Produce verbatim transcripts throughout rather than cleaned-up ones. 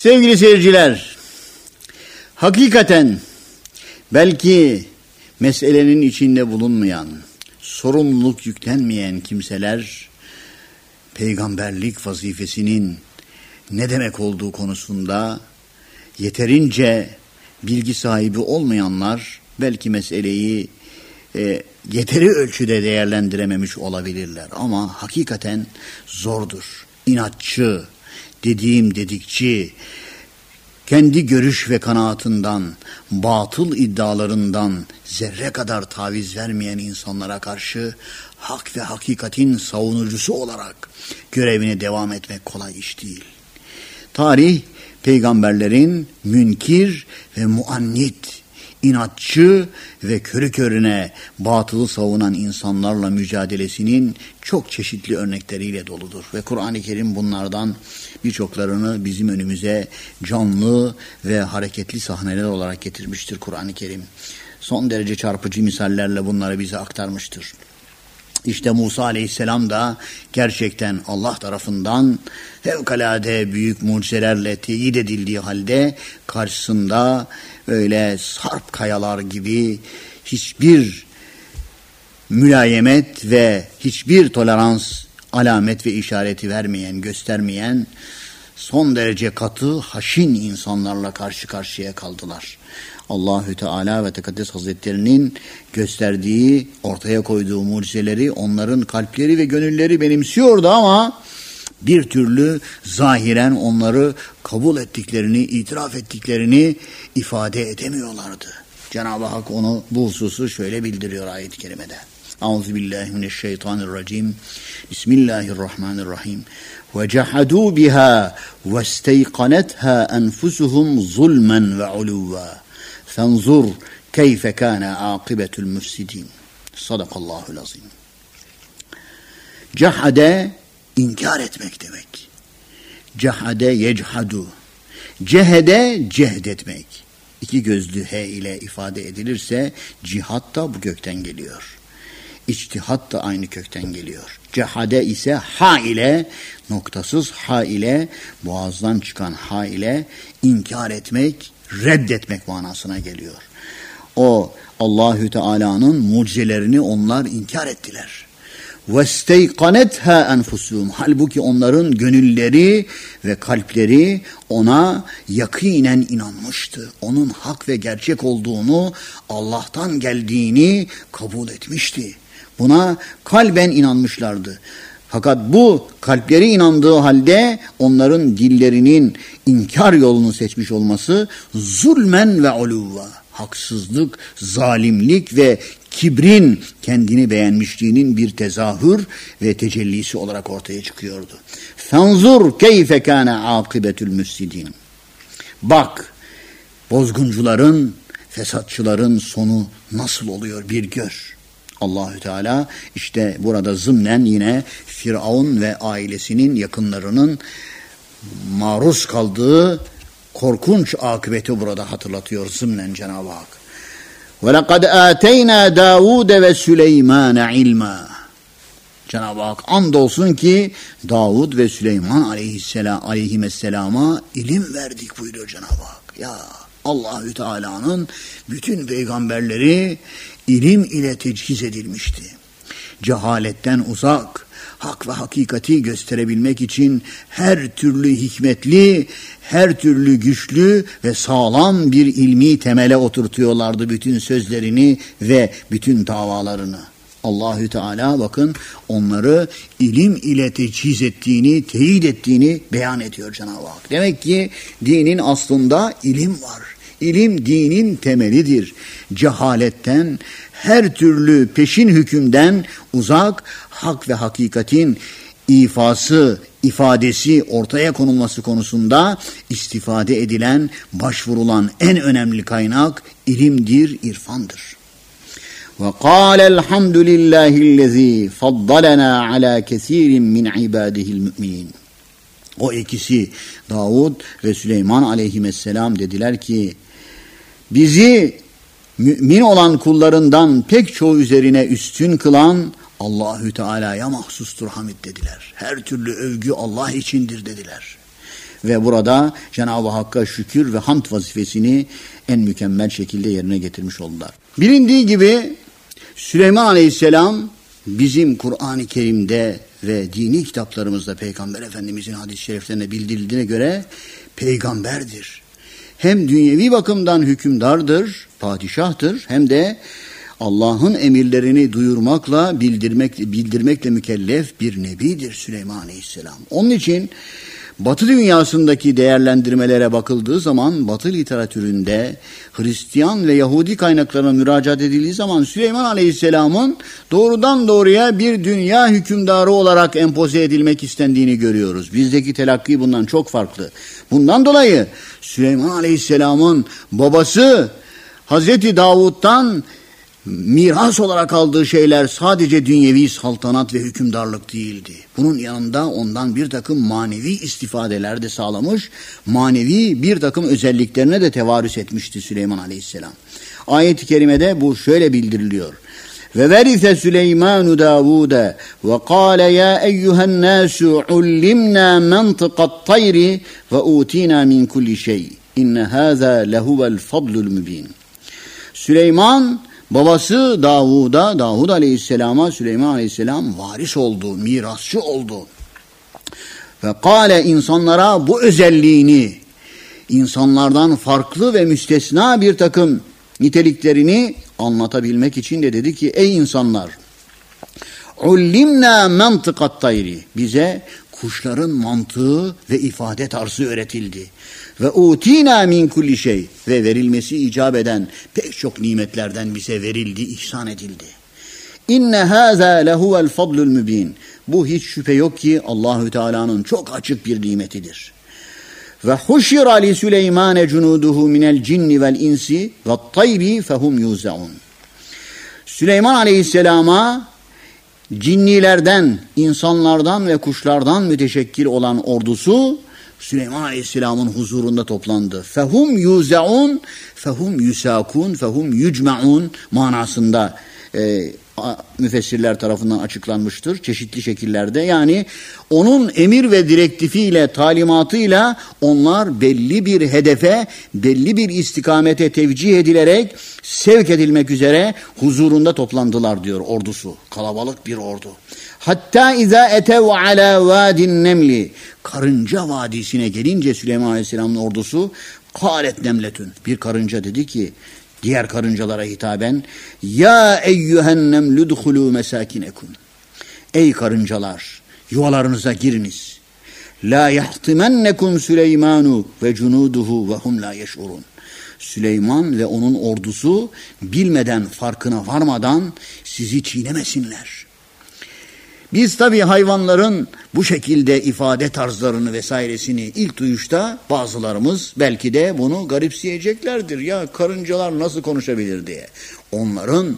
Sevgili seyirciler, hakikaten belki meselenin içinde bulunmayan, sorumluluk yüklenmeyen kimseler, peygamberlik vazifesinin ne demek olduğu konusunda yeterince bilgi sahibi olmayanlar, belki meseleyi e, yeteri ölçüde değerlendirememiş olabilirler. Ama hakikaten zordur, inatçı, dediğim dedikçi, kendi görüş ve kanaatından, batıl iddialarından zerre kadar taviz vermeyen insanlara karşı hak ve hakikatin savunucusu olarak görevine devam etmek kolay iş değil. Tarih, peygamberlerin münkir ve muannit, inatçı ve körü körüne batılı savunan insanlarla mücadelesinin çok çeşitli örnekleriyle doludur. Ve Kur'an-ı Kerim bunlardan birçoklarını bizim önümüze canlı ve hareketli sahneler olarak getirmiştir Kur'an-ı Kerim. Son derece çarpıcı misallerle bunları bize aktarmıştır. İşte Musa Aleyhisselam da gerçekten Allah tarafından fevkalade büyük mucizelerle teyit edildiği halde karşısında öyle sarp kayalar gibi hiçbir mülayemet ve hiçbir tolerans alamet ve işareti vermeyen, göstermeyen son derece katı, haşin insanlarla karşı karşıya kaldılar. Allahü Teala ve Tekaddes Hazretlerinin gösterdiği, ortaya koyduğu mucizeleri onların kalpleri ve gönülleri benimsiyordu ama bir türlü zahiren onları kabul ettiklerini, itiraf ettiklerini ifade edemiyorlardı. Cenab-ı Hak onu bu hususu şöyle bildiriyor ayet-i kerimede. Euzubillahimineşşeytanirracim. Bismillahirrahmanirrahim. وَجَحَدُوا بِهَا وَاسْتَيْقَنَتْهَا أَنْفُسُهُمْ ظُلْمًا وَعُلُوًّا فَانْظُرْ كَيْفَ كَانَ عَاقِبَةُ الْمُفْسِدِينَ. Sadakallahul azim. Cahade, inkar etmek demek. Cahade yechadu. Cehede, cehd etmek. İki gözlü he ile ifade edilirse cihat da bu kökten geliyor. İçtihat da aynı kökten geliyor. Cehade ise ha ile, noktasız ha ile, boğazdan çıkan ha ile inkar etmek, reddetmek manasına geliyor. O Allahü Teala'nın mucizelerini onlar inkar ettiler. وَاسْتَيْقَنَتْهَا أَنْفُسُهُمْ. Halbuki onların gönülleri ve kalpleri ona yakinen inanmıştı. Onun hak ve gerçek olduğunu, Allah'tan geldiğini kabul etmişti. Buna kalben inanmışlardı. Fakat bu kalpleri inandığı halde onların dillerinin inkar yolunu seçmiş olması zulmen ve uluvva, haksızlık, zalimlik ve kibrin, kendini beğenmişliğinin bir tezahür ve tecellisi olarak ortaya çıkıyordu. Fenzur keyfe kâne âkıbetül müfsidîn. Bak, bozguncuların, fesatçıların sonu nasıl oluyor bir gör. Allahü Teala işte burada zımnen yine Firavun ve ailesinin, yakınlarının maruz kaldığı korkunç akıbeti burada hatırlatıyor zımnen Cenab-ı Hak. وَلَقَدْ آتَيْنَا دَاوُودَ وَسُلَيْمَانَ عِلْمًا. Cenab-ı Hak andolsun ki Davud ve Süleyman aleyhisselam, aleyhisselama ilim verdik buyuruyor Cenab-ı Hak. Ya Allahü Teala'nın bütün peygamberleri ilim ile tecihiz edilmişti. Cehaletten uzak, hak ve hakikati gösterebilmek için her türlü hikmetli, her türlü güçlü ve sağlam bir ilmi temele oturtuyorlardı bütün sözlerini ve bütün davalarını. Allahü Teala bakın onları ilim ile teçhiz ettiğini, teyit ettiğini beyan ediyor Cenab-ı Hak. Demek ki dinin aslında ilim var. İlim dinin temelidir. Cehaletten, her türlü peşin hükümden uzak, hak ve hakikatin ifası, ifadesi ortaya konulması konusunda istifade edilen, başvurulan en önemli kaynak ilimdir, irfandır. وَقَالَ الْحَمْدُ لِلّٰهِ الَّذ۪ي فَضَّلَنَا عَلَى كَثِيرٍ مِنْ عِبَادِهِ الْمُؤْمِنِينَ. O ikisi Davud ve Süleyman aleyhisselam dediler ki bizi mümin olan kullarından pek çoğu üzerine üstün kılan Allahü Teala'ya mahsustur hamid dediler. Her türlü övgü Allah içindir dediler. ve burada Cenab-ı Hakk'a şükür ve hamd vazifesini en mükemmel şekilde yerine getirmiş oldular. Bilindiği gibi Süleyman Aleyhisselam bizim Kur'an-ı Kerim'de ve dini kitaplarımızda Peygamber Efendimizin hadis-i şeriflerine bildirildiğine göre peygamberdir. Hem dünyevi bakımdan hükümdardır, padişahtır, hem de Allah'ın emirlerini duyurmakla, bildirmek, bildirmekle mükellef bir nebidir Süleyman Aleyhisselam. Onun için Batı dünyasındaki değerlendirmelere bakıldığı zaman, Batı literatüründe Hristiyan ve Yahudi kaynaklarına müracaat edildiği zaman Süleyman Aleyhisselam'ın doğrudan doğruya bir dünya hükümdarı olarak empoze edilmek istendiğini görüyoruz. Bizdeki telakki bundan çok farklı. Bundan dolayı Süleyman Aleyhisselam'ın babası Hazreti Davud'dan miras olarak aldığı şeyler sadece dünyevi saltanat ve hükümdarlık değildi. Bunun yanında ondan bir takım manevi istifadeler de sağlamış, manevi bir takım özelliklerine de tevarüs etmişti Süleyman Aleyhisselam. Ayet-i kerimede bu şöyle bildiriliyor. Ve verise Süleymanu Davuda ve kâle ya eyyühen nâsü ullimnâ mentıkat tayri ve utina min kulli şey. İnne hâzâ lehuvel fadlul mübin. Süleyman babası Davud'a, Davud Aleyhisselam'a Süleyman Aleyhisselam varis oldu, mirasçı oldu. Ve kâle insanlara bu özelliğini, insanlardan farklı ve müstesna bir takım niteliklerini anlatabilmek için de dedi ki ey insanlar, ullimna mantıkat tayri, bize kuşların mantığı ve ifade tarzı öğretildi. Ve utina min kulli şey, ve verilmesi icap eden pek çok nimetlerden bize verildi, ihsan edildi. İnne hâzâ lehuvel fadlul mübin. Bu hiç şüphe yok ki Allahü Teala'nın çok açık bir nimetidir. Ve huşira li Süleymane cunuduhu minel cinni vel insi ve tayri fehum yuzaun. Süleyman Aleyhisselam'a cinnilerden, insanlardan ve kuşlardan müteşekkil olan ordusu Süleyman Aleyhisselam'ın huzurunda toplandı. Fehum yuzaun, fehum yusakun, fehum yucmaun manasında e, müfessirler tarafından açıklanmıştır çeşitli şekillerde. Yani onun emir ve direktifiyle, talimatıyla onlar belli bir hedefe, belli bir istikamete tevcih edilerek sevk edilmek üzere huzurunda toplandılar diyor ordusu. Kalabalık bir ordu. Hatta izâ etev alâ vâdin nemli. Karınca vadisine gelince Süleyman Aleyhisselam'ın ordusu kâlet nemletün. Bir karınca dedi ki diğer karıncalara hitaben ya eyyühen nemludhulû mesâkinekum. Ey karıncalar, yuvalarınıza giriniz. La yahtimennekum Süleymanu ve cunuduhu ve hum la yeş'urun. Süleyman ve onun ordusu bilmeden, farkına varmadan sizi çiğnemesinler. Biz tabii hayvanların bu şekilde ifade tarzlarını vesairesini ilk duyuşta bazılarımız belki de bunu garipseyeceklerdir. Ya karıncalar nasıl konuşabilir diye. Onların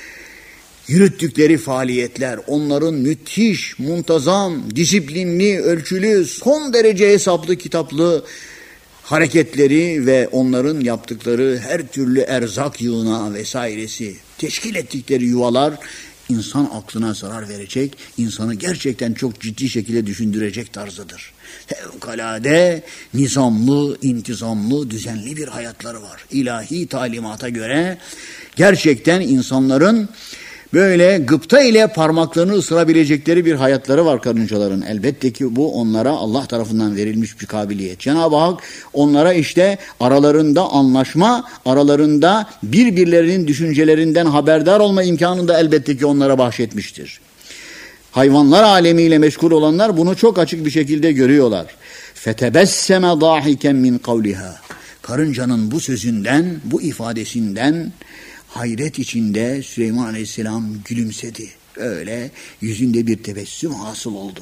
yürüttükleri faaliyetler, onların müthiş, muntazam, disiplinli, ölçülü, son derece hesaplı, kitaplı hareketleri ve onların yaptıkları her türlü erzak yığına vesairesi, teşkil ettikleri yuvalar insan aklına zarar verecek, insanı gerçekten çok ciddi şekilde düşündürecek tarzıdır. Fevkalade nizamlı, intizamlı, düzenli bir hayatları var. İlahi talimata göre gerçekten insanların böyle gıpta ile parmaklarını ısırabilecekleri bir hayatları var karıncaların. Elbette ki bu onlara Allah tarafından verilmiş bir kabiliyet. Cenab-ı Hak onlara işte aralarında anlaşma, aralarında birbirlerinin düşüncelerinden haberdar olma imkanını da elbette ki onlara bahşetmiştir. Hayvanlar alemiyle meşgul olanlar bunu çok açık bir şekilde görüyorlar. Fetebesseme dahiken min kavliha. Karıncanın bu sözünden, bu ifadesinden hayret içinde Süleyman Aleyhisselam gülümsedi. Öyle yüzünde bir tebessüm hasıl oldu.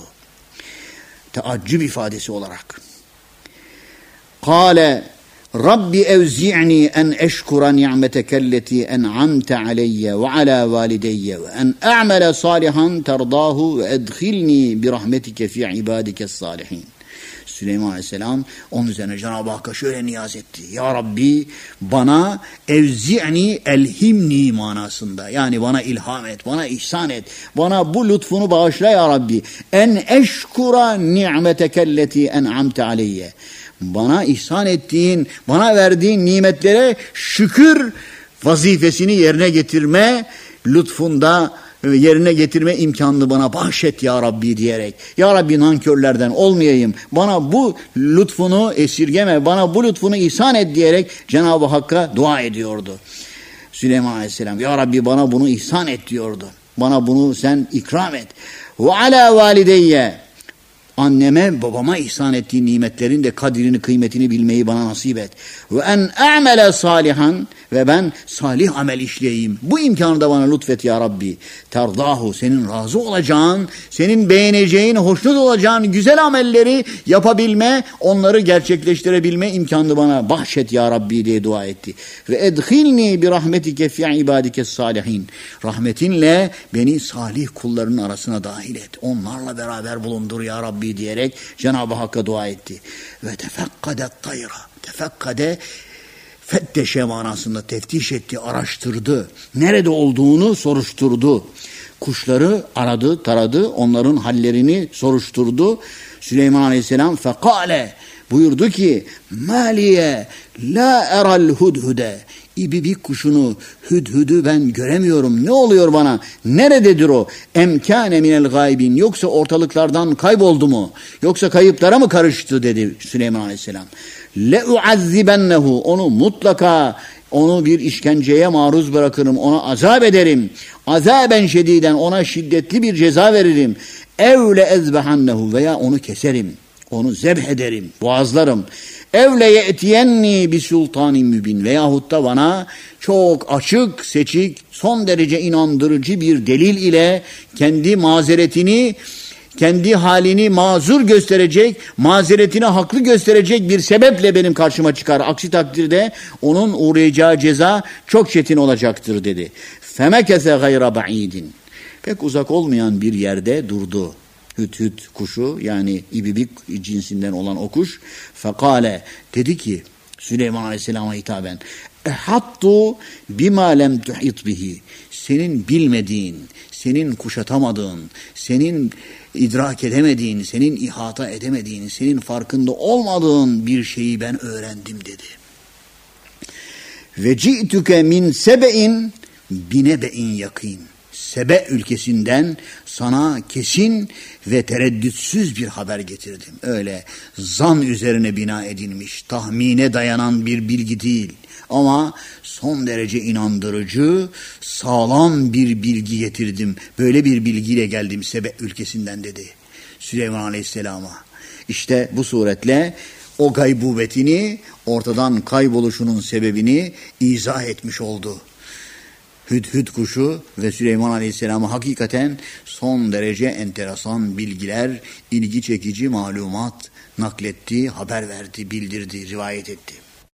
Teaccüp ifadesi olarak. Kâle Rabbi evzi'ni en eşkura ni'metekelleti en'amte aleyye ve ala valideyye ve en a'mele salihan terdâhu ve edkhilni bi rahmetike fi ibadike salihin. Süleyman Aleyhisselam onun üzerine Cenab-ı Hakk'a şöyle niyaz etti. Ya Rabbi bana evzi'ni elhimni manasında. Yani bana ilham et, bana ihsan et. Bana bu lütfunu bağışla ya Rabbi. En eşkura ni'metekelleti en'amte aleyye. Bana ihsan ettiğin, bana verdiğin nimetlere şükür vazifesini yerine getirme lütfunda yerine getirme imkanını bana bahşet ya Rabbi diyerek. Ya Rabbi nankörlerden olmayayım. Bana bu lütfunu esirgeme, bana bu lütfunu ihsan et diyerek Cenab-ı Hakk'a dua ediyordu. Süleyman Aleyhisselam ya Rabbi bana bunu ihsan et diyordu. Bana bunu sen ikram et. Ve ala valideyye. Anneme babama ihsan ettiğin nimetlerin de kadrini kıymetini bilmeyi bana nasip et. Ve en a'mele salihan ve ben salih amel işleyeyim. Bu imkanı da bana lütfet ya Rabbi. Terdahu senin razı olacağın, senin beğeneceğin, hoşnut olacağın güzel amelleri yapabilme, onları gerçekleştirebilme imkanını bana bahşet ya Rabbi diye dua etti. Ve edhilni bi rahmetike fi ibadike salihin. Rahmetinle beni salih kullarının arasına dahil et. Onlarla beraber bulundur ya Rabbi diyerek Cenab-ı Hakk'a dua etti. Ve tefekkade tayra. Tefekkade fetteşe manasında teftiş etti, araştırdı. Nerede olduğunu soruşturdu. Kuşları aradı, taradı, onların hallerini soruşturdu. Süleyman Aleyhisselam fekale buyurdu ki maliye la eral hudhude. İbibik kuşunu, hüdhüdü ben göremiyorum. Ne oluyor bana? Nerededir o? Emkâne minel gaybin. Yoksa ortalıklardan kayboldu mu? Yoksa kayıplara mı karıştı dedi Süleyman Aleyhisselam. Le'uazzibennehu. Onu mutlaka onu bir işkenceye maruz bırakırım. Ona azap ederim. Azaben şediden ona şiddetli bir ceza veririm. Evle ezbehannehu veya onu keserim. Onu zebh ederim. Boğazlarım. Evle ye'tiyenni bi sultanin mübin veyahut da bana çok açık, seçik, son derece inandırıcı bir delil ile kendi mazeretini, kendi halini mazur gösterecek, mazeretini haklı gösterecek bir sebeple benim karşıma çıkar. Aksi takdirde onun uğrayacağı ceza çok çetin olacaktır dedi. Femekese gayra ba'idin. Pek uzak olmayan bir yerde durdu. Hüt-hüt kuşu yani ibibik cinsinden olan o kuş. Fekale dedi ki Süleyman Aleyhisselam'a hitaben ehattu bima lem tuhit bihi. Senin bilmediğin, senin kuşatamadığın, senin idrak edemediğin, senin ihata edemediğin, senin farkında olmadığın bir şeyi ben öğrendim dedi. Ve ci'tuke min sebe'in binebe'in yakin. Sebe ülkesinden sana kesin ve tereddütsüz bir haber getirdim. Öyle zan üzerine bina edilmiş, tahmine dayanan bir bilgi değil. Ama son derece inandırıcı, sağlam bir bilgi getirdim. Böyle bir bilgiyle geldim Sebe ülkesinden dedi Süleyman Aleyhisselam'a. İşte bu suretle o gaybubetini, ortadan kayboluşunun sebebini izah etmiş oldu. Hüdhüd kuşu ve Süleyman Aleyhisselam'a hakikaten son derece enteresan bilgiler, ilgi çekici malumat nakletti, haber verdi, bildirdi, rivayet etti.